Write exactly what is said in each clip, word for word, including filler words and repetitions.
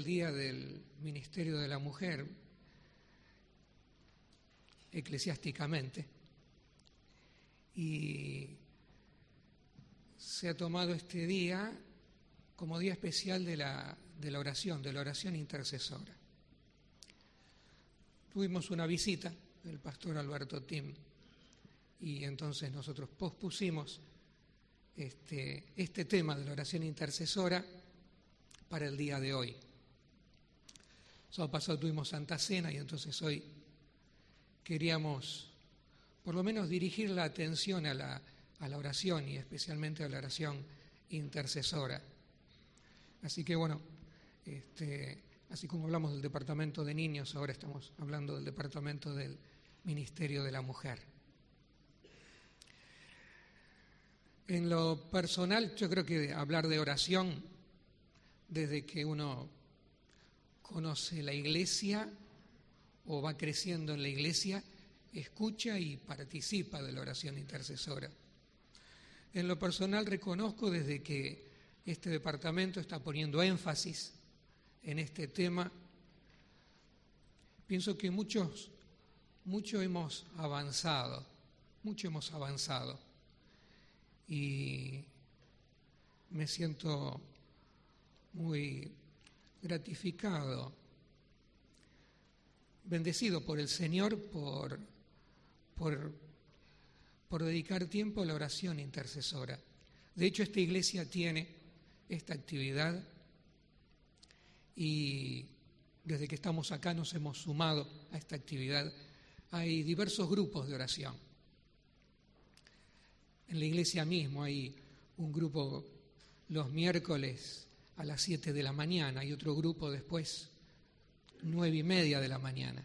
el Día del Ministerio de la Mujer, eclesiásticamente, y se ha tomado este día como día especial de la, de la oración, de la oración intercesora. Tuvimos una visita del pastor Alberto Tim y entonces nosotros pospusimos este, este tema de la oración intercesora para el día de hoy. El sábado pasado tuvimos Santa Cena y entonces hoy queríamos por lo menos dirigir la atención a la, a la oración y especialmente a la oración intercesora. Así que bueno, este, así como hablamos del Departamento de Niños, ahora estamos hablando del Departamento del Ministerio de la Mujer. En lo personal, yo creo que hablar de oración, desde que uno conoce la Iglesia o va creciendo en la Iglesia, escucha y participa de la oración intercesora. En lo personal reconozco desde que este departamento está poniendo énfasis en este tema, pienso que muchos, mucho hemos avanzado, mucho hemos avanzado y me siento muy gratificado, bendecido por el Señor por, por, por dedicar tiempo a la oración intercesora. De hecho, esta iglesia tiene esta actividad y desde que estamos acá nos hemos sumado a esta actividad. Hay diversos grupos de oración. En la iglesia mismo hay un grupo los miércoles a las siete de la mañana y otro grupo después nueve y media de la mañana.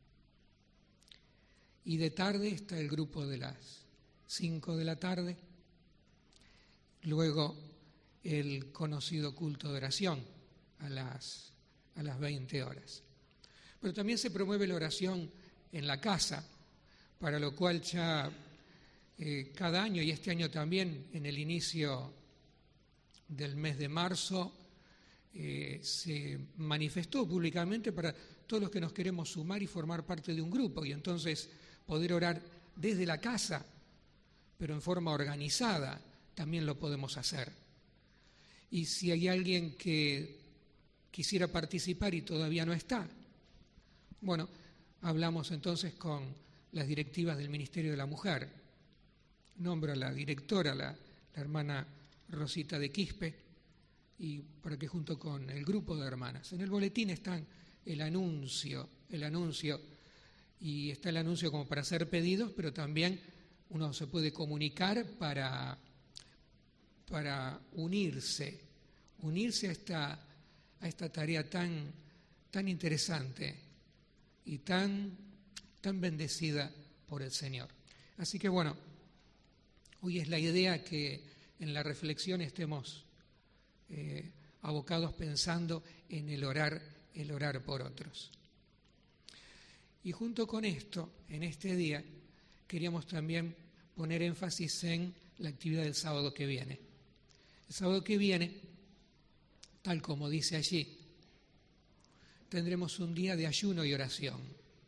Y de tarde está el grupo de las cinco de la tarde, luego el conocido culto de oración a las, a las veinte horas. Pero también se promueve la oración en la casa, para lo cual ya eh, cada año, y este año también, en el inicio del mes de marzo, eh, se manifestó públicamente para todos los que nos queremos sumar y formar parte de un grupo, y entonces poder orar desde la casa, pero en forma organizada, también lo podemos hacer. Y si hay alguien que quisiera participar y todavía no está, bueno, hablamos entonces con las directivas del Ministerio de la Mujer. Nombro a la directora, la, la hermana Rosita de Quispe, y para que junto con el grupo de hermanas. En el boletín están el anuncio, el anuncio, y está el anuncio como para hacer pedidos, pero también uno se puede comunicar para, para unirse, unirse a esta, a esta tarea tan, tan interesante y tan, tan bendecida por el Señor. Así que bueno, hoy es la idea que en la reflexión estemos eh, abocados pensando en el orar, el orar por otros. Y junto con esto, en este día, queríamos también poner énfasis en la actividad del sábado que viene. El sábado que viene, tal como dice allí, tendremos un día de ayuno y oración.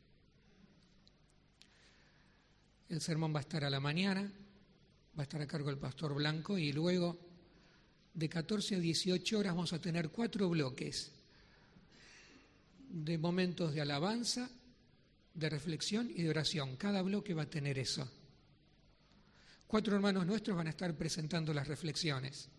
El sermón va a estar a la mañana, va a estar a cargo del pastor Blanco, y luego de catorce a dieciocho horas vamos a tener cuatro bloques de momentos de alabanza, de reflexión y de oración. Cada bloque va a tener eso. Cuatro hermanos nuestros van a estar presentando las reflexiones.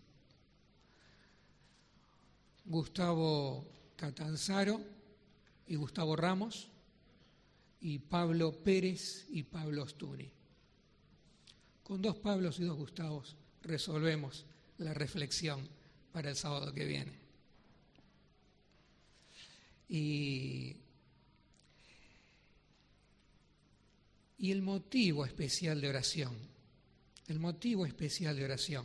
Gustavo Catanzaro y Gustavo Ramos, y Pablo Pérez y Pablo Ostuni. Con dos Pablos y dos Gustavos resolvemos la reflexión para el sábado que viene. Y, y el motivo especial de oración, el motivo especial de oración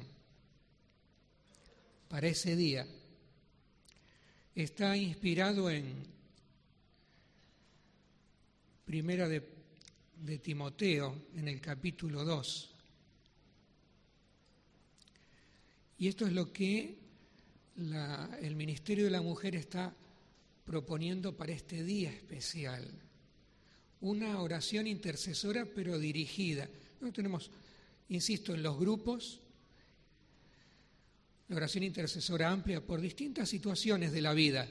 para ese día está inspirado en Primera de, de Timoteo, en el capítulo dos. Y esto es lo que la, el Ministerio de la Mujer está proponiendo para este día especial una oración intercesora pero dirigida. No tenemos, insisto, en los grupos, la oración intercesora amplia por distintas situaciones de la vida.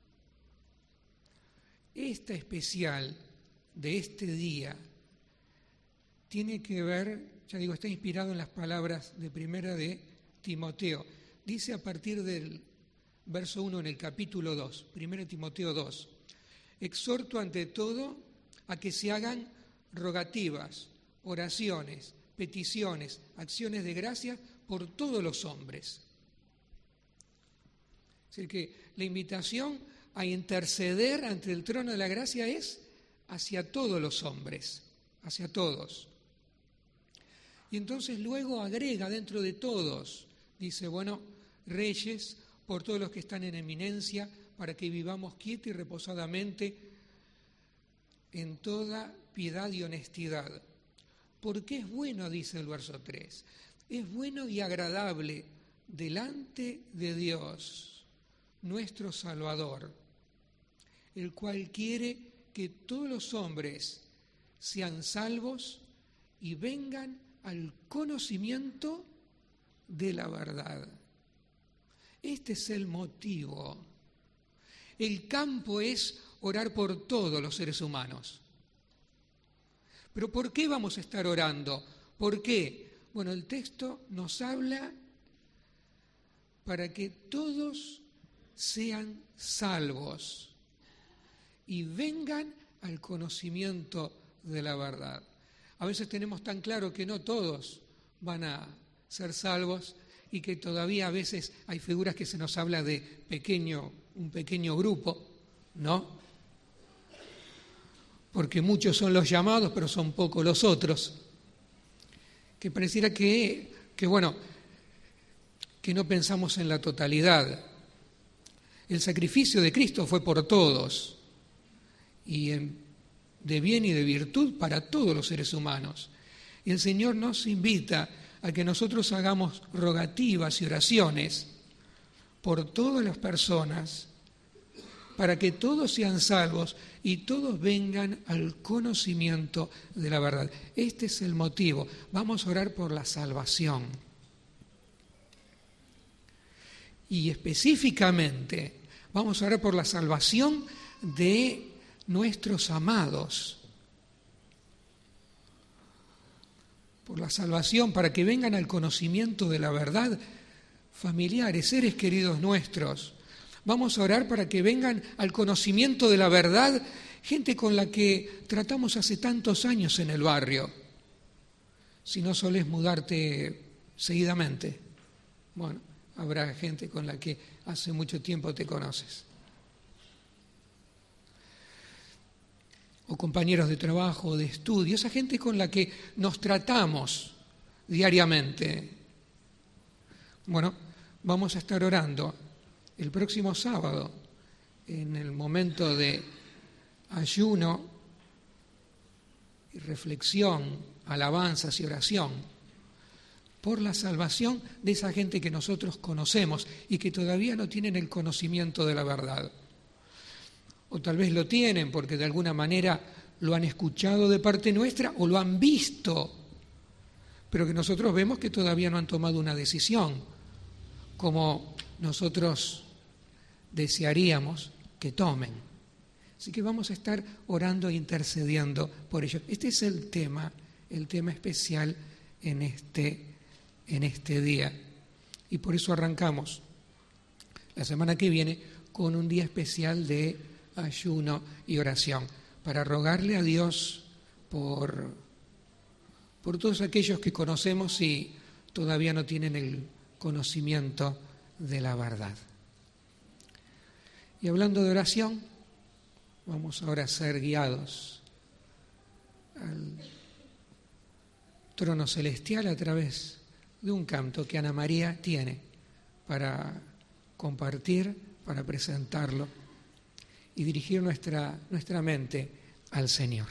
Esta especial de este día tiene que ver, ya digo, está inspirado en las palabras de primera de Timoteo. Dice a partir del verso uno en el capítulo dos, primera de Timoteo dos, exhorto ante todo a que se hagan rogativas, oraciones, peticiones, acciones de gracia por todos los hombres. Es decir, que la invitación a interceder ante el trono de la gracia es hacia todos los hombres, hacia todos. Y entonces luego agrega dentro de todos, dice, bueno, reyes, por todos los que están en eminencia, para que vivamos quieta y reposadamente en toda piedad y honestidad. Porque es bueno, dice el verso tres, es bueno y agradable delante de Dios, nuestro Salvador, el cual quiere que todos los hombres sean salvos y vengan al conocimiento de la verdad. Este es el motivo. El campo es orar por todos los seres humanos. ¿Pero por qué vamos a estar orando? ¿Por qué? Bueno, el texto nos habla para que todos sean salvos y vengan al conocimiento de la verdad. A veces tenemos tan claro que no todos van a ser salvos y que todavía a veces hay figuras que se nos habla de pequeño, un pequeño grupo, ¿no? Porque muchos son los llamados, pero son pocos los otros. Que pareciera que, que bueno, que no pensamos en la totalidad. El sacrificio de Cristo fue por todos, y en, de bien y de virtud para todos los seres humanos. Y el Señor nos invita a que nosotros hagamos rogativas y oraciones por todas las personas, para que todos sean salvos y todos vengan al conocimiento de la verdad. Este es el motivo. Vamos a orar por la salvación. Y específicamente vamos a orar por la salvación de nuestros amados. Por la salvación, para que vengan al conocimiento de la verdad, familiares, seres queridos nuestros. Vamos a orar para que vengan al conocimiento de la verdad gente con la que tratamos hace tantos años en el barrio. Si no solés mudarte seguidamente, bueno, habrá gente con la que hace mucho tiempo te conoces. O compañeros de trabajo, de estudio, esa gente con la que nos tratamos diariamente. Bueno, vamos a estar orando el próximo sábado, en el momento de ayuno y reflexión, alabanzas y oración, por la salvación de esa gente que nosotros conocemos y que todavía no tienen el conocimiento de la verdad. O tal vez lo tienen porque de alguna manera lo han escuchado de parte nuestra o lo han visto, pero que nosotros vemos que todavía no han tomado una decisión, como nosotros desearíamos que tomen. Así que vamos a estar orando e intercediendo por ellos. Este es el tema, el tema especial en este, en este día. Y por eso arrancamos la semana que viene con un día especial de ayuno y oración, para rogarle a Dios por, por todos aquellos que conocemos y todavía no tienen el conocimiento de la verdad. Y hablando de oración, vamos ahora a ser guiados al trono celestial a través de un canto que Ana María tiene para compartir, para presentarlo y dirigir nuestra, nuestra mente al Señor.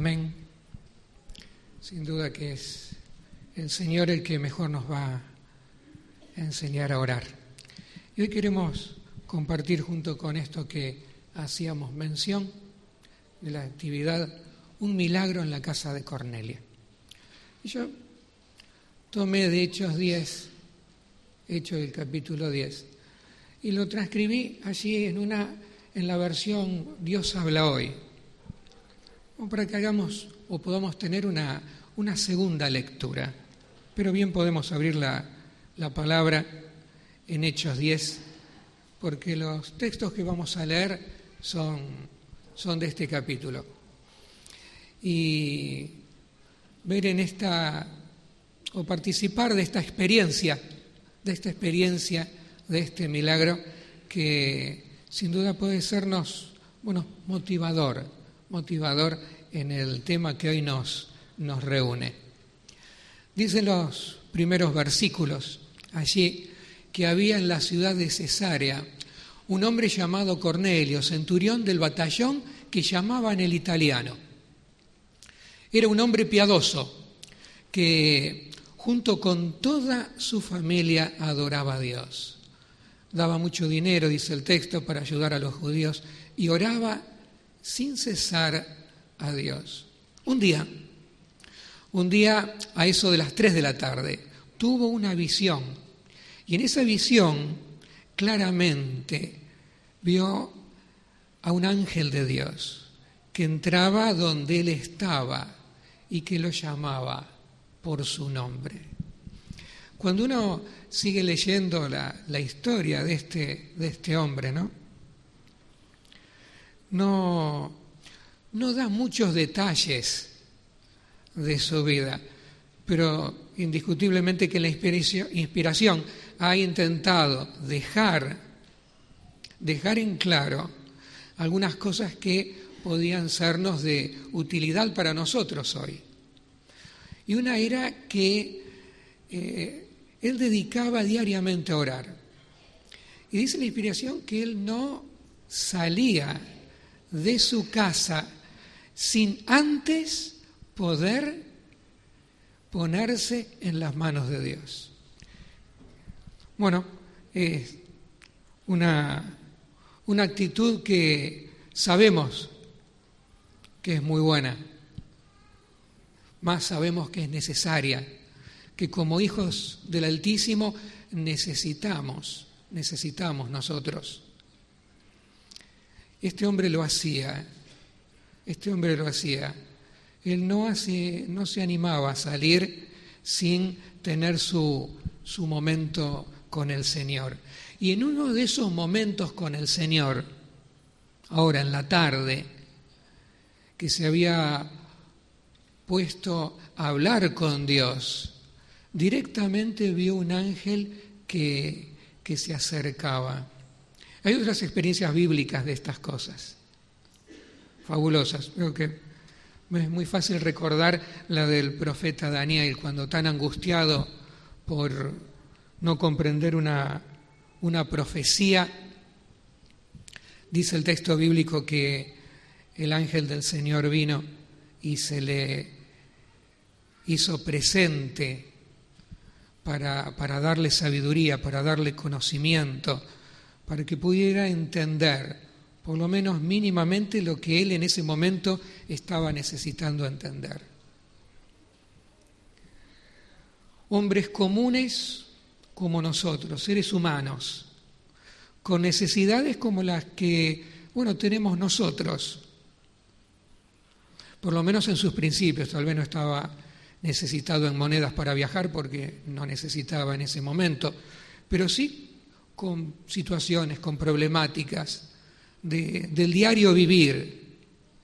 Amén. Sin duda que es el Señor el que mejor nos va a enseñar a orar. Y hoy queremos compartir junto con esto que hacíamos mención de la actividad, un milagro en la casa de Cornelio. Y yo tomé de Hechos diez, Hechos del capítulo diez, y lo transcribí allí en una, en la versión Dios habla hoy, como para que hagamos o podamos tener una, una segunda lectura. Pero bien podemos abrir la, la palabra en Hechos diez, porque los textos que vamos a leer son, son de este capítulo. Y ver en esta, o participar de esta experiencia, de esta experiencia, de este milagro, que sin duda puede sernos, bueno, motivador, motivador en el tema que hoy nos, nos reúne. Dicen los primeros versículos allí que había en la ciudad de Cesarea un hombre llamado Cornelio, centurión del batallón que llamaban el italiano. Era un hombre piadoso que junto con toda su familia adoraba a Dios. Daba mucho dinero, dice el texto, para ayudar a los judíos y oraba sin cesar a Dios. Un día, un día a eso de las tres de la tarde, tuvo una visión y en esa visión claramente vio a un ángel de Dios que entraba donde él estaba y que lo llamaba por su nombre. Cuando uno sigue leyendo la, la historia de este, de este hombre, ¿no? No, no da muchos detalles de su vida, pero indiscutiblemente que la inspiración, inspiración ha intentado dejar, dejar en claro algunas cosas que podían sernos de utilidad para nosotros hoy. Y una era que eh, él dedicaba diariamente a orar. Y dice la inspiración que él no salía de su casa sin antes poder ponerse en las manos de Dios. Bueno, es una, una actitud que sabemos que es muy buena, más sabemos que es necesaria, que como hijos del Altísimo necesitamos, necesitamos nosotros. Este hombre lo hacía, este hombre lo hacía. Él no, hace, no se animaba a salir sin tener su, su momento con el Señor. Y en uno de esos momentos con el Señor, ahora en la tarde, que se había puesto a hablar con Dios, directamente vio un ángel que, que se acercaba. Hay otras experiencias bíblicas de estas cosas, fabulosas. Creo que es muy fácil recordar la del profeta Daniel, cuando tan angustiado por no comprender una, una profecía, dice el texto bíblico que el ángel del Señor vino y se le hizo presente para, para darle sabiduría, para darle conocimiento, para que pudiera entender, por lo menos mínimamente, lo que él en ese momento estaba necesitando entender. Hombres comunes como nosotros, seres humanos, con necesidades como las que, bueno, tenemos nosotros, por lo menos en sus principios. Tal vez no estaba necesitado en monedas para viajar porque no necesitaba en ese momento, pero sí con situaciones, con problemáticas de, del diario vivir.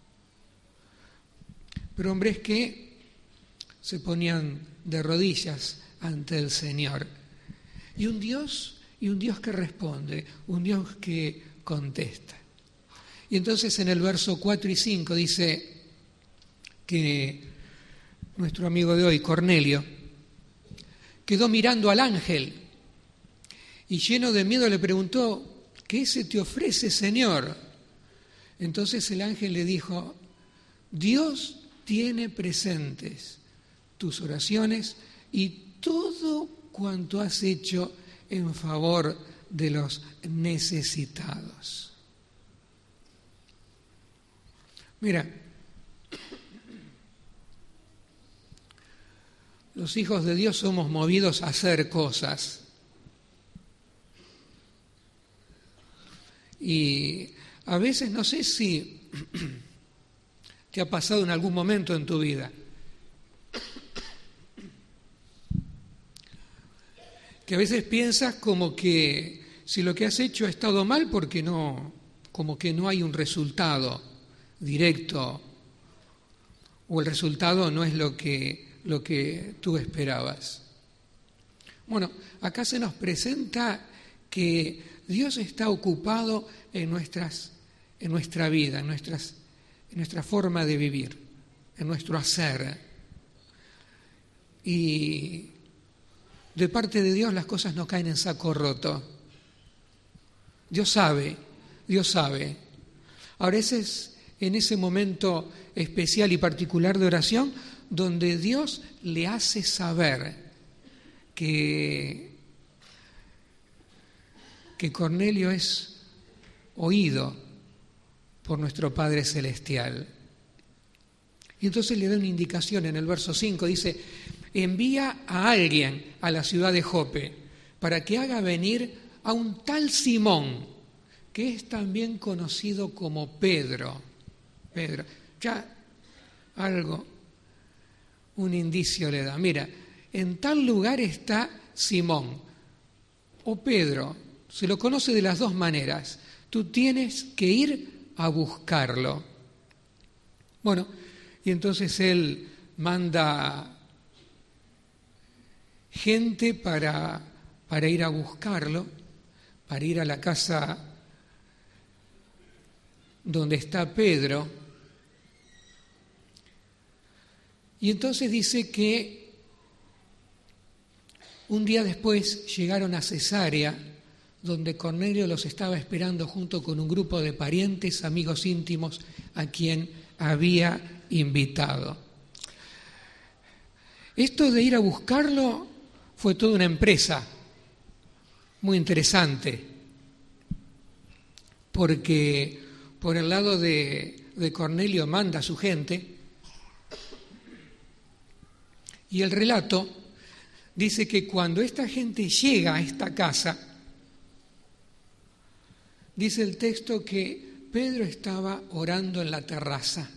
Pero hombres que se ponían de rodillas ante el Señor. Y un Dios, y un Dios que responde, un Dios que contesta. Y entonces en el verso cuatro y cinco dice que nuestro amigo de hoy, Cornelio, quedó mirando al ángel y lleno de miedo le preguntó: ¿qué se te ofrece, Señor? Entonces el ángel le dijo: Dios tiene presentes tus oraciones y todo cuanto has hecho en favor de los necesitados. Mira, los hijos de Dios somos movidos a hacer cosas. Y a veces, no sé si te ha pasado en algún momento en tu vida, que a veces piensas como que si lo que has hecho ha estado mal porque no, como que no hay un resultado directo o el resultado no es lo que, lo que tú esperabas. Bueno, acá se nos presenta que Dios está ocupado en, nuestras, en nuestra vida, en, nuestras, en nuestra forma de vivir, en nuestro hacer. Y de parte de Dios las cosas no caen en saco roto. Dios sabe, Dios sabe. Ahora ese es en ese momento especial y particular de oración donde Dios le hace saber que, que Cornelio es oído por nuestro Padre Celestial. Y entonces le da una indicación en el verso cinco, dice: envía a alguien a la ciudad de Jope para que haga venir a un tal Simón, que es también conocido como Pedro. Pedro, ya algo, un indicio le da. Mira, en tal lugar está Simón o Pedro, se lo conoce de las dos maneras. Tú tienes que ir a buscarlo. Bueno, y entonces él manda gente para, para ir a buscarlo, para ir a la casa donde está Pedro. Y entonces dice que un día después llegaron a Cesarea, donde Cornelio los estaba esperando junto con un grupo de parientes, amigos íntimos, a quien había invitado. Esto de ir a buscarlo fue toda una empresa muy interesante, porque por el lado de, de Cornelio manda a su gente, y el relato dice que cuando esta gente llega a esta casa, dice el texto que Pedro estaba orando en la terraza.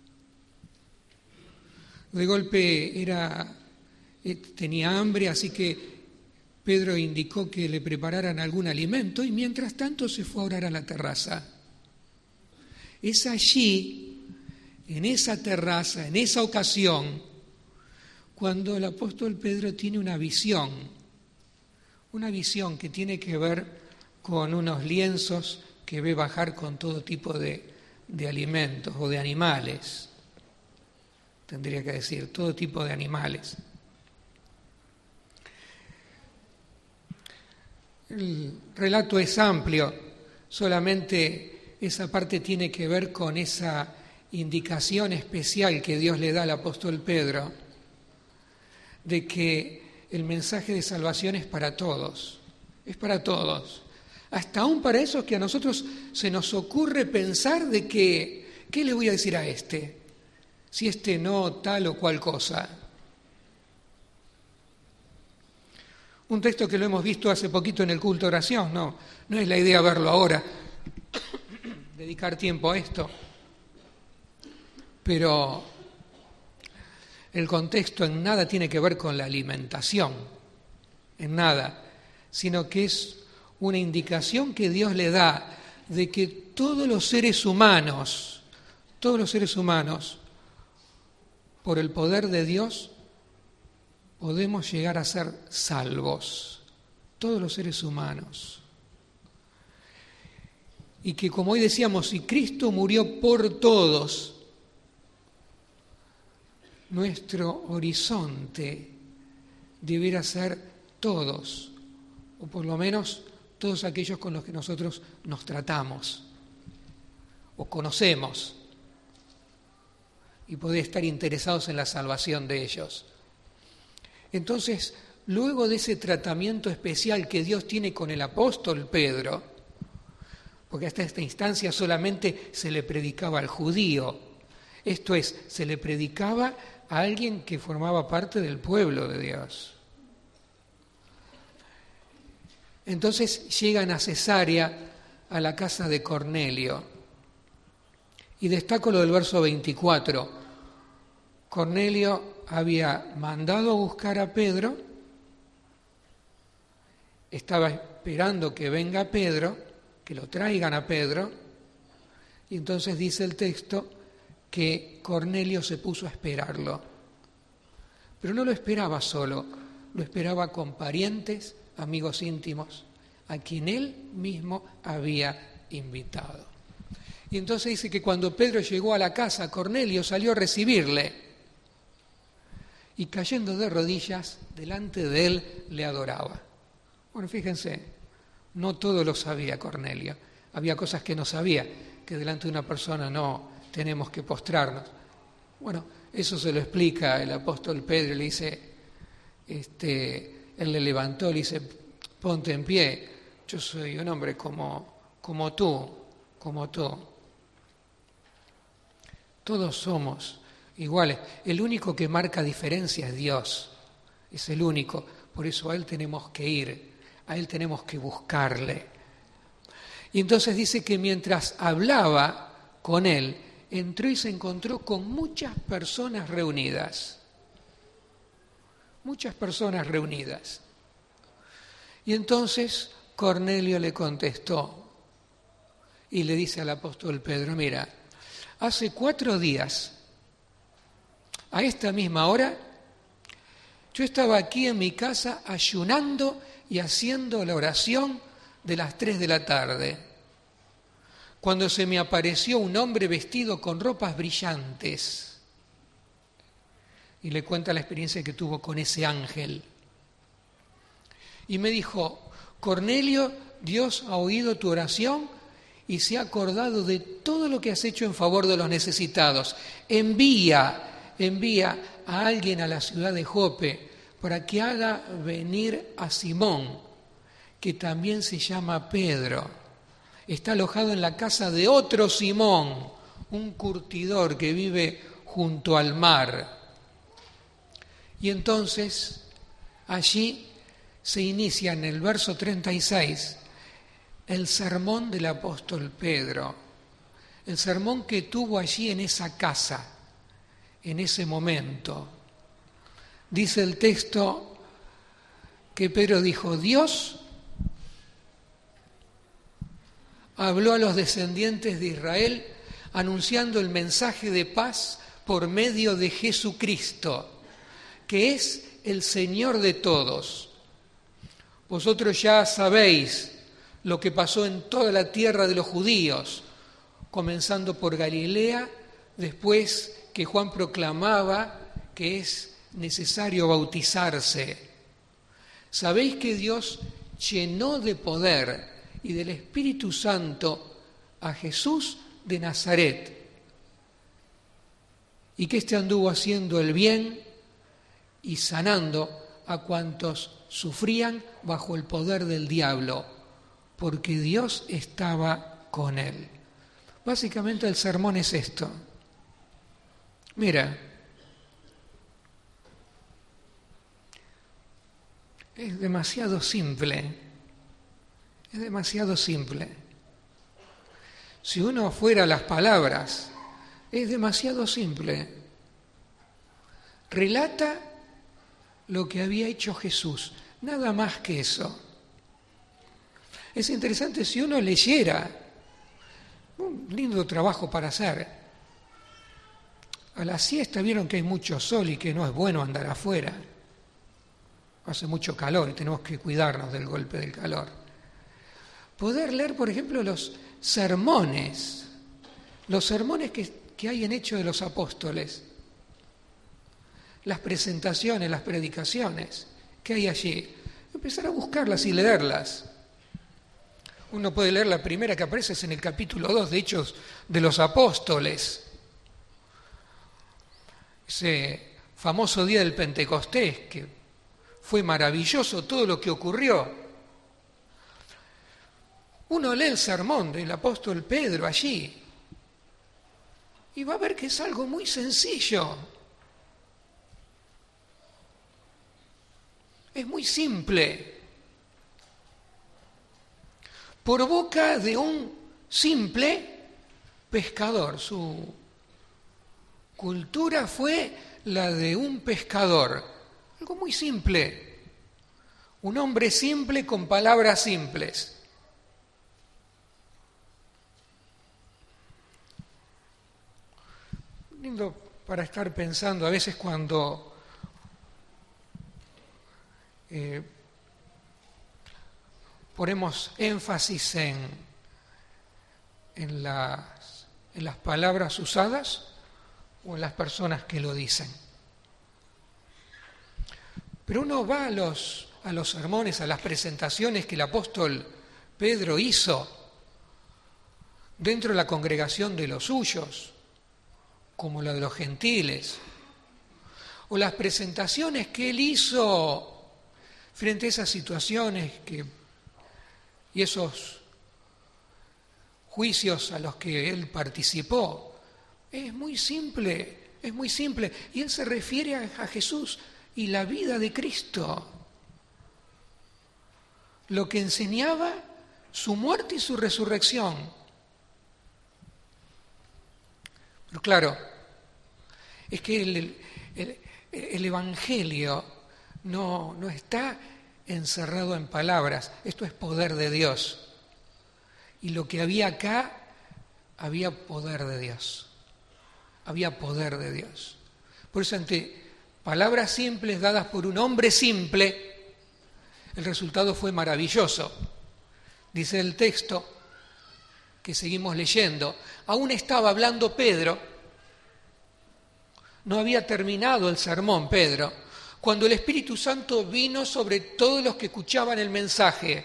De golpe era, tenía hambre, así que Pedro indicó que le prepararan algún alimento y mientras tanto se fue a orar a la terraza. Es allí, en esa terraza, en esa ocasión, cuando el apóstol Pedro tiene una visión, una visión que tiene que ver con unos lienzos que ve bajar con todo tipo de, de alimentos o de animales, tendría que decir, todo tipo de animales. El relato es amplio, solamente esa parte tiene que ver con esa indicación especial que Dios le da al apóstol Pedro, de que el mensaje de salvación es para todos, es para todos, hasta aún para esos que a nosotros se nos ocurre pensar de que, ¿qué le voy a decir a este? Si este no tal o cual cosa. Un texto que lo hemos visto hace poquito en el culto de oración, no, no es la idea verlo ahora, dedicar tiempo a esto, pero el contexto en nada tiene que ver con la alimentación, en nada, sino que es una indicación que Dios le da de que todos los seres humanos, todos los seres humanos, por el poder de Dios, podemos llegar a ser salvos, todos los seres humanos. Y que, como hoy decíamos, si Cristo murió por todos, nuestro horizonte debiera ser todos, o por lo menos todos aquellos con los que nosotros nos tratamos o conocemos. y poder estar interesados en la salvación de ellos. Entonces, luego de ese tratamiento especial que Dios tiene con el apóstol Pedro, porque hasta esta instancia solamente se le predicaba al judío, esto es, se le predicaba a alguien que formaba parte del pueblo de Dios. Entonces llegan a Cesarea, a la casa de Cornelio, y destaco lo del verso veinticuatro. Cornelio había mandado a buscar a Pedro, estaba esperando que venga Pedro, que lo traigan a Pedro, y entonces dice el texto que Cornelio se puso a esperarlo. Pero no lo esperaba solo, lo esperaba con parientes, amigos íntimos, a quien él mismo había invitado. Y entonces dice que cuando Pedro llegó a la casa, Cornelio salió a recibirle y cayendo de rodillas delante de él le adoraba. Bueno, fíjense, no todo lo sabía Cornelio. Había cosas que no sabía, que delante de una persona no tenemos que postrarnos. Bueno, eso se lo explica el apóstol Pedro, le dice, este, él le levantó, le dice, ponte en pie, yo soy un hombre como, como tú, como tú. Todos somos iguales. El único que marca diferencia es Dios, es el único. Por eso a Él tenemos que ir, a Él tenemos que buscarle. Y entonces dice que mientras hablaba con Él, entró y se encontró con muchas personas reunidas. Muchas personas reunidas. Y entonces Cornelio le contestó y le dice al apóstol Pedro, mira, hace cuatro días, a esta misma hora, yo estaba aquí en mi casa ayunando y haciendo la oración de las tres de la tarde, cuando se me apareció un hombre vestido con ropas brillantes. Y le cuenta la experiencia que tuvo con ese ángel. Y me dijo, Cornelio, Dios ha oído tu oración y se ha acordado de todo lo que has hecho en favor de los necesitados. Envía, envía a alguien a la ciudad de Jope para que haga venir a Simón, que también se llama Pedro. Está alojado en la casa de otro Simón, un curtidor que vive junto al mar. Y entonces allí se inicia en el verso treinta y seis el sermón del apóstol Pedro, el sermón que tuvo allí en esa casa, en ese momento. Dice el texto que Pedro dijo, Dios habló a los descendientes de Israel anunciando el mensaje de paz por medio de Jesucristo, que es el Señor de todos. Vosotros ya sabéis lo que pasó en toda la tierra de los judíos, comenzando por Galilea, después que Juan proclamaba que es necesario bautizarse. Sabéis que Dios llenó de poder y del Espíritu Santo a Jesús de Nazaret, y que éste anduvo haciendo el bien y sanando a cuantos sufrían bajo el poder del diablo, porque Dios estaba con él. Básicamente el sermón es esto. Mira, es demasiado simple, es demasiado simple. Si uno fuera las palabras, es demasiado simple. Relata lo que había hecho Jesús, nada más que eso. Es interesante si uno leyera, un lindo trabajo para hacer. A la siesta vieron que hay mucho sol y que no es bueno andar afuera. Hace mucho calor y tenemos que cuidarnos del golpe del calor. Poder leer, por ejemplo, los sermones, los sermones que, que hay en Hechos de los Apóstoles, las presentaciones, las predicaciones que hay allí. Empezar a buscarlas y leerlas. Uno puede leer la primera que aparece es en el capítulo dos de Hechos de los Apóstoles. ese famoso día del Pentecostés, que fue maravilloso todo lo que ocurrió. Uno lee el sermón del apóstol Pedro allí y va a ver que es algo muy sencillo. Es muy simple. Por boca de un simple pescador. Su cultura fue la de un pescador. Algo muy simple. Un hombre simple con palabras simples. Lindo para estar pensando a veces cuando eh, ponemos énfasis en, en, las, en las palabras usadas o en las personas que lo dicen. Pero uno va a los, a los sermones, a las presentaciones que el apóstol Pedro hizo dentro de la congregación de los suyos, como la de los gentiles, o las presentaciones que él hizo frente a esas situaciones que, y esos juicios a los que él participó. Es muy simple, es muy simple. Y él se refiere a, a Jesús y la vida de Cristo. Lo que enseñaba, su muerte y su resurrección. Pero claro, es que el, el, el Evangelio no, no está encerrado en palabras, esto es poder de Dios. Y lo que había acá, había poder de Dios, había poder de Dios. Por eso ante palabras simples dadas por un hombre simple, el resultado fue maravilloso. Dice el texto que seguimos leyendo, aún estaba hablando Pedro, no había terminado el sermón Pedro, cuando el Espíritu Santo vino sobre todos los que escuchaban el mensaje.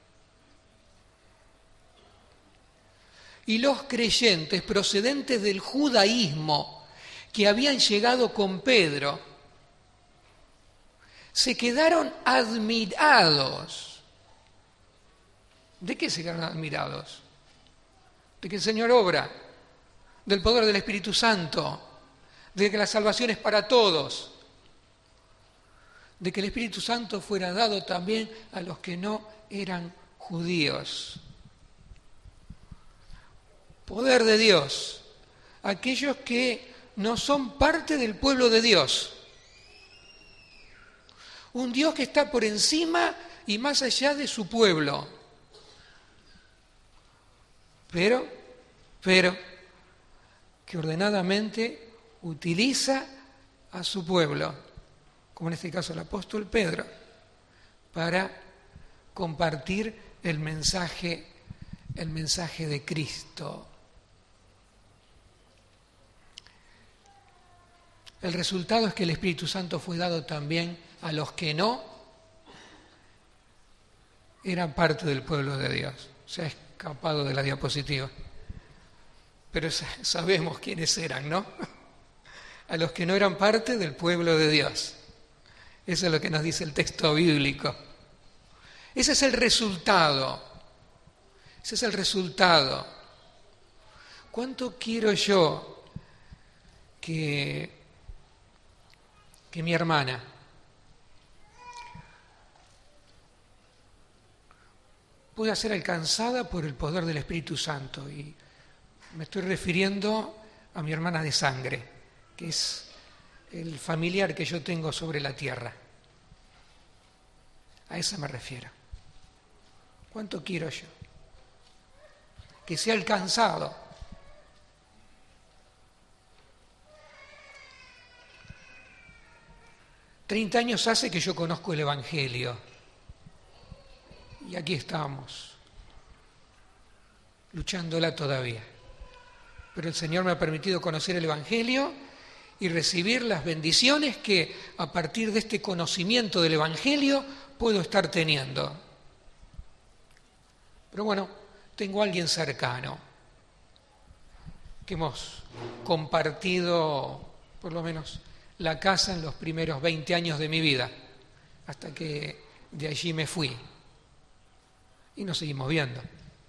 Y los creyentes procedentes del judaísmo que habían llegado con Pedro se quedaron admirados. ¿De qué se quedaron admirados? De que el Señor obra, del poder del Espíritu Santo, de que la salvación es para todos, de que el Espíritu Santo fuera dado también a los que no eran judíos. Poder de Dios, aquellos que no son parte del pueblo de Dios. Un Dios que está por encima y más allá de su pueblo. Pero, pero, que ordenadamente utiliza a su pueblo, como en este caso el apóstol Pedro, para compartir el mensaje, el mensaje de Cristo. El resultado es que el Espíritu Santo fue dado también a los que no eran parte del pueblo de Dios. Se ha escapado de la diapositiva, pero sabemos quiénes eran, ¿no? A los que no eran parte del pueblo de Dios. Eso es lo que nos dice el texto bíblico. Ese es el resultado. Ese es el resultado. ¿Cuánto quiero yo que, que mi hermana pueda ser alcanzada por el poder del Espíritu Santo? Y me estoy refiriendo a mi hermana de sangre, que es el familiar que yo tengo sobre la tierra. A esa me refiero. ¿Cuánto quiero yo? Que sea alcanzado. Treinta años hace que yo conozco el Evangelio. Y aquí estamos, luchándola todavía. Pero el Señor me ha permitido conocer el Evangelio y recibir las bendiciones que a partir de este conocimiento del Evangelio puedo estar teniendo. Pero bueno, tengo a alguien cercano que hemos compartido por lo menos la casa en los primeros veinte años de mi vida, hasta que de allí me fui. Y nos seguimos viendo.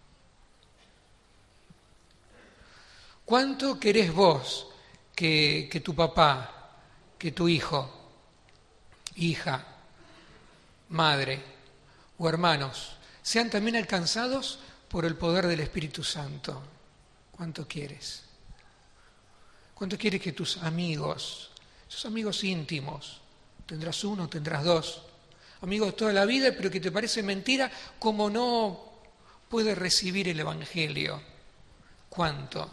¿Cuánto querés vos que, que tu papá, que tu hijo, hija, madre o hermanos sean también alcanzados por el poder del Espíritu Santo? ¿Cuánto quieres? ¿Cuánto quieres que tus amigos, esos amigos íntimos, tendrás uno, tendrás dos, amigos de toda la vida, pero que te parece mentira cómo no puede recibir el Evangelio? ¿Cuánto?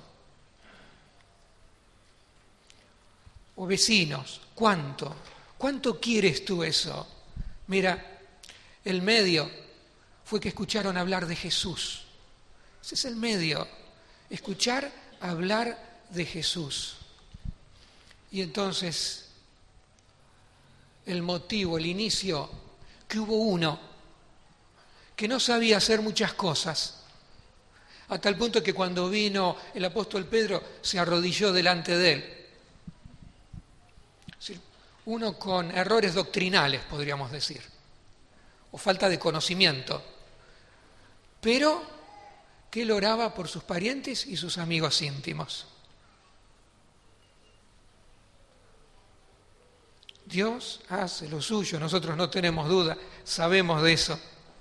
O vecinos, ¿cuánto? ¿Cuánto quieres tú eso? Mira, el medio fue que escucharon hablar de Jesús. Ese es el medio, escuchar hablar de Jesús. Y entonces, el motivo, el inicio, que hubo uno que no sabía hacer muchas cosas, a tal punto que cuando vino el apóstol Pedro se arrodilló delante de él. Es decir, uno con errores doctrinales, podríamos decir, o falta de conocimiento, pero que él oraba por sus parientes y sus amigos íntimos. Dios hace lo suyo, nosotros no tenemos duda, sabemos de eso.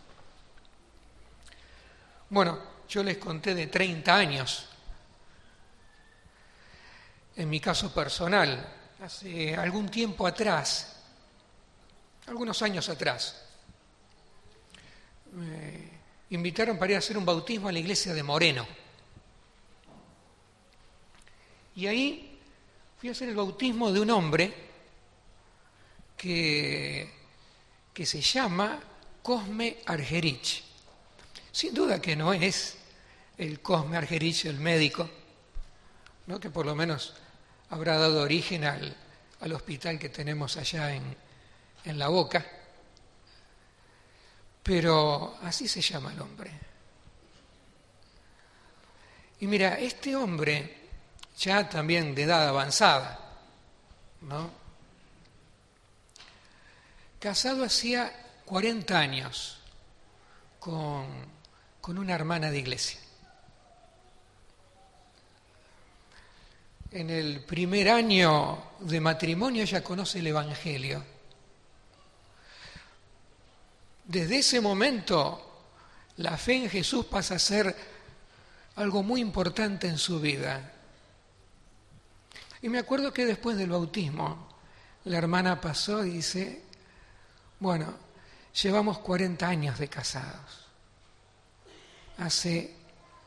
Bueno, yo les conté de treinta años. En mi caso personal, hace algún tiempo atrás, algunos años atrás, me invitaron para ir a hacer un bautismo a la iglesia de Moreno. Y ahí fui a hacer el bautismo de un hombre que, que se llama Cosme Argerich. Sin duda que no es el Cosme Argerich, el médico, ¿no?, que por lo menos habrá dado origen al, al hospital que tenemos allá en, en La Boca. Pero así se llama el hombre. Y mira, este hombre, ya también de edad avanzada, ¿no?, casado hacía cuarenta años con, con una hermana de iglesia. En el primer año de matrimonio ella conoce el Evangelio. Desde ese momento la fe en Jesús pasa a ser algo muy importante en su vida. Y me acuerdo que después del bautismo la hermana pasó y dice: bueno, llevamos cuarenta años de casados. Hace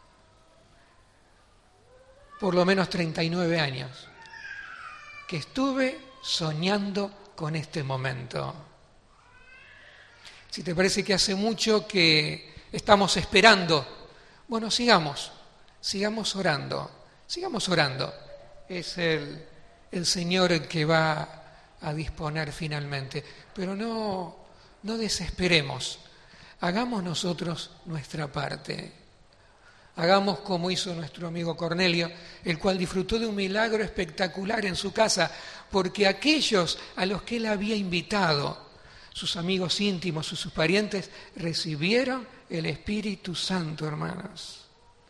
por lo menos treinta y nueve años que estuve soñando con este momento. Si te parece que hace mucho que estamos esperando, bueno, sigamos, sigamos orando, sigamos orando. Es el, el Señor el que va a disponer finalmente. Pero no, no desesperemos, hagamos nosotros nuestra parte. Hagamos como hizo nuestro amigo Cornelio, el cual disfrutó de un milagro espectacular en su casa, porque aquellos a los que él había invitado, sus amigos íntimos, sus parientes, recibieron el Espíritu Santo, hermanos.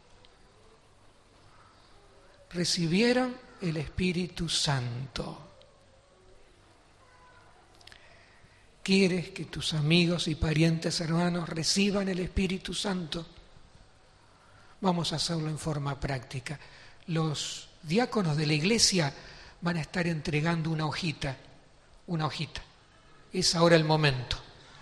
Recibieron el Espíritu Santo. ¿Quieres que tus amigos y parientes, hermanos, reciban el Espíritu Santo? Vamos a hacerlo en forma práctica. Los diáconos de la iglesia van a estar entregando una hojita, una hojita. Es ahora el momento.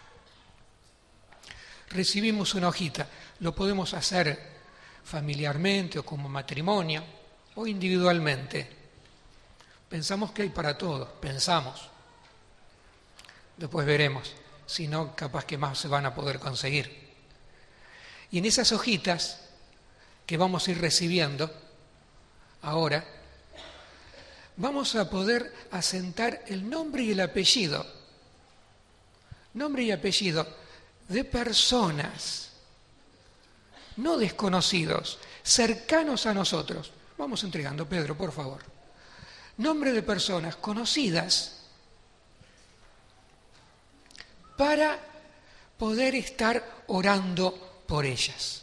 Recibimos una hojita. Lo podemos hacer familiarmente o como matrimonio o individualmente. Pensamos que hay para todos, pensamos. Después veremos, si no, capaz que más se van a poder conseguir. Y en esas hojitas que vamos a ir recibiendo ahora, vamos a poder asentar el nombre y el apellido, nombre y apellido de personas, no desconocidos, cercanos a nosotros. Vamos entregando, Pedro, por favor. nombre de personas conocidas para poder estar orando por ellas.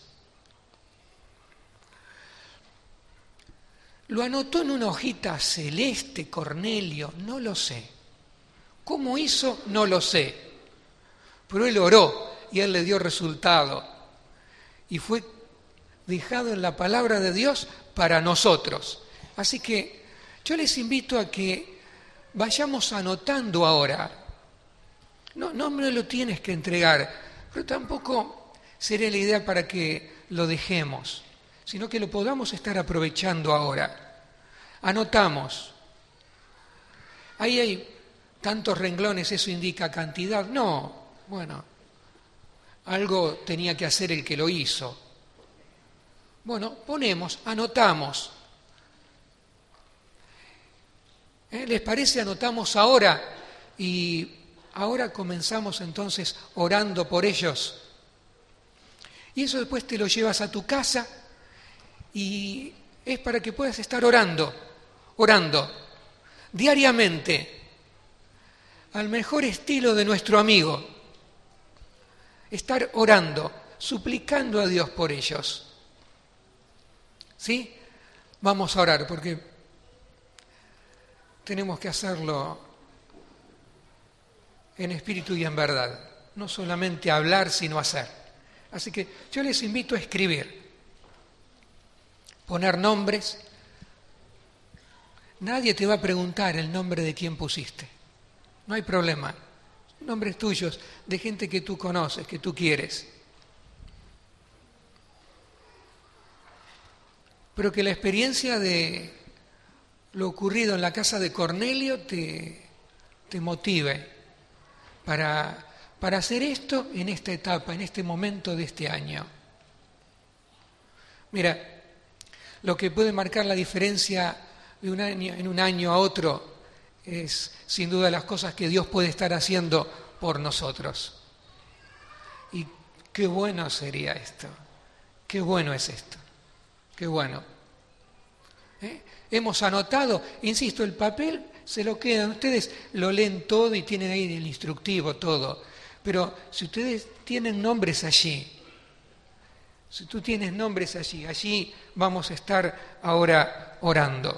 Lo anotó en una hojita celeste Cornelio, no lo sé. ¿Cómo hizo? No lo sé. Pero él oró y él le dio resultado. Y fue dejado en la palabra de Dios para nosotros. Así que yo les invito a que vayamos anotando ahora. No, no me lo tienes que entregar, pero tampoco sería la idea para que lo dejemos, sino que lo podamos estar aprovechando ahora. Anotamos. Ahí hay tantos renglones, ¿eso indica cantidad? No, bueno, algo tenía que hacer el que lo hizo. Bueno, ponemos, anotamos. ¿Eh? ¿Les parece? Anotamos ahora y ahora comenzamos entonces orando por ellos. Y eso después te lo llevas a tu casa y es para que puedas estar orando, orando, diariamente, al mejor estilo de nuestro amigo. Estar orando, suplicando a Dios por ellos. ¿Sí? Vamos a orar porque tenemos que hacerlo en espíritu y en verdad. No solamente hablar, sino hacer. Así que yo les invito a escribir, poner nombres. Nadie te va a preguntar el nombre de quién pusiste. No hay problema. Nombres tuyos, de gente que tú conoces, que tú quieres. Pero que la experiencia de lo ocurrido en la casa de Cornelio te, te motive para, para hacer esto en esta etapa, en este momento de este año. Mira, lo que puede marcar la diferencia de un año en un año a otro es sin duda las cosas que Dios puede estar haciendo por nosotros. Y qué bueno sería esto, qué bueno es esto, qué bueno. ¿Eh? Hemos anotado, insisto, el papel se lo quedan, ustedes lo leen todo y tienen ahí el instructivo, todo. Pero si ustedes tienen nombres allí, si tú tienes nombres allí, allí vamos a estar ahora orando.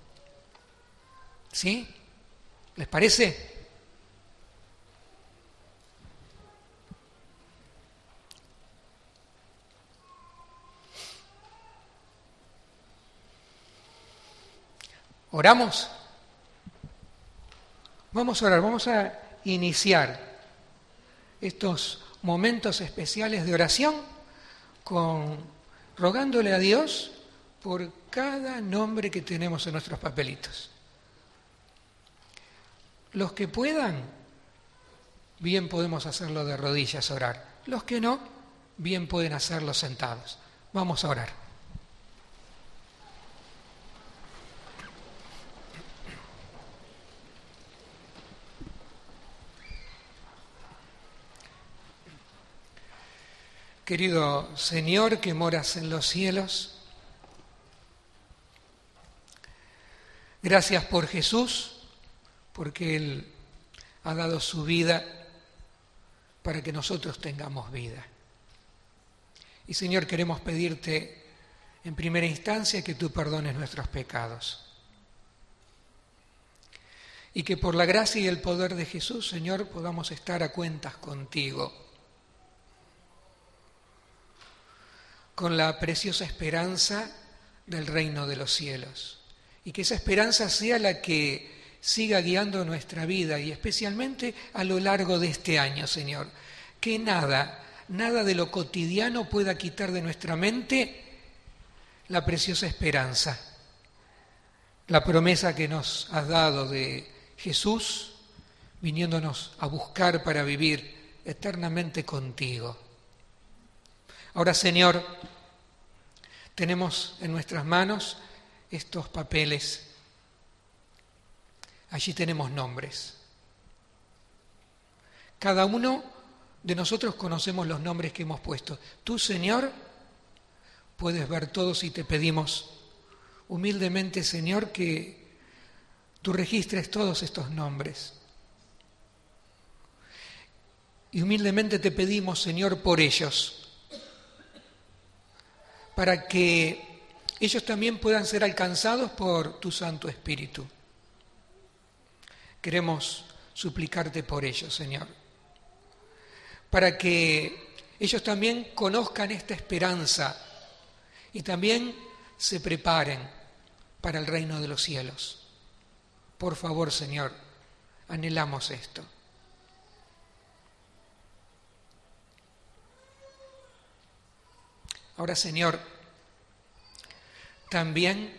¿Sí? ¿Les parece? ¿Oramos? Vamos a orar, vamos a iniciar estos momentos especiales de oración con rogándole a Dios por cada nombre que tenemos en nuestros papelitos. Los que puedan, bien podemos hacerlo de rodillas, orar. Los que no, bien pueden hacerlo sentados. Vamos a orar. Querido Señor que moras en los cielos, gracias por Jesús, porque Él ha dado su vida para que nosotros tengamos vida. Y Señor, queremos pedirte en primera instancia que tú perdones nuestros pecados. Y que por la gracia y el poder de Jesús, Señor, podamos estar a cuentas contigo, con la preciosa esperanza del reino de los cielos. Y que esa esperanza sea la que siga guiando nuestra vida y especialmente a lo largo de este año, Señor. Que nada, nada de lo cotidiano pueda quitar de nuestra mente la preciosa esperanza, la promesa que nos has dado de Jesús viniéndonos a buscar para vivir eternamente contigo. Ahora, Señor, tenemos en nuestras manos estos papeles. Allí tenemos nombres. Cada uno de nosotros conocemos los nombres que hemos puesto. Tú, Señor, puedes ver todos y te pedimos humildemente, Señor, que tú registres todos estos nombres. Y humildemente te pedimos, Señor, por ellos, para que ellos también puedan ser alcanzados por tu Santo Espíritu. Queremos suplicarte por ellos, Señor, para que ellos también conozcan esta esperanza y también se preparen para el reino de los cielos. Por favor, Señor, anhelamos esto. Ahora, Señor, también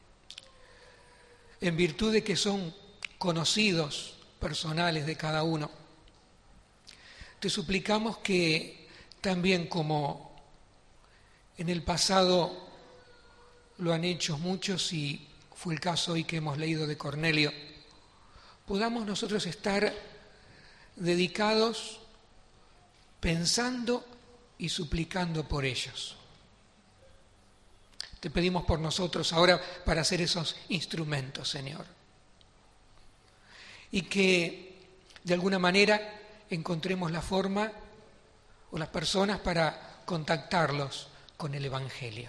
en virtud de que son conocidos personales de cada uno, te suplicamos que también como en el pasado lo han hecho muchos y fue el caso hoy que hemos leído de Cornelio, podamos nosotros estar dedicados pensando y suplicando por ellos. Te pedimos por nosotros ahora para hacer esos instrumentos, Señor. Y que de alguna manera encontremos la forma o las personas para contactarlos con el Evangelio.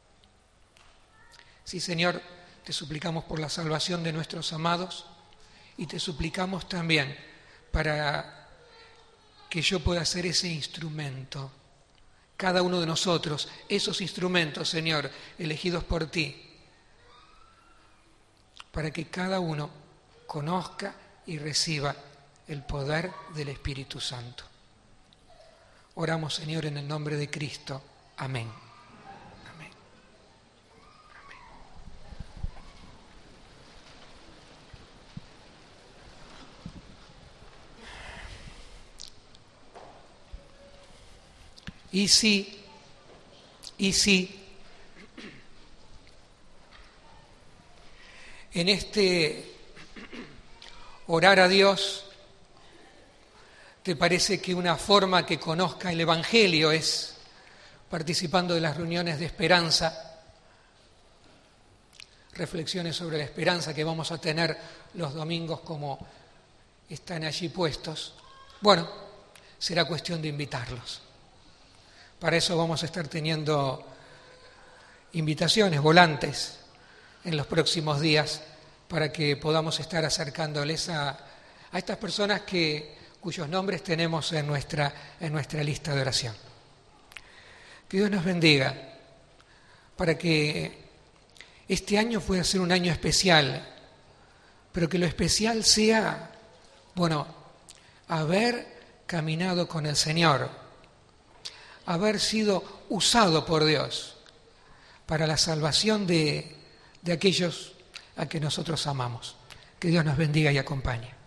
Sí, Señor, te suplicamos por la salvación de nuestros amados y te suplicamos también para que yo pueda ser ese instrumento. Cada uno de nosotros, esos instrumentos, Señor, elegidos por ti, para que cada uno conozca y reciba el poder del Espíritu Santo. Oramos, Señor, en el nombre de Cristo. Amén. Amén. Amén. Y sí, y sí, en este orar a Dios, ¿te parece que una forma que conozca el Evangelio es participando de las reuniones de esperanza, reflexiones sobre la esperanza que vamos a tener los domingos como están allí puestos? Bueno, será cuestión de invitarlos. Para eso vamos a estar teniendo invitaciones, volantes, en los próximos días, para que podamos estar acercándoles a, a estas personas que, cuyos nombres tenemos en nuestra, en nuestra lista de oración. Que Dios nos bendiga, para que este año pueda ser un año especial, pero que lo especial sea, bueno, haber caminado con el Señor, haber sido usado por Dios para la salvación de, de aquellos a que nosotros amamos. Que Dios nos bendiga y acompañe.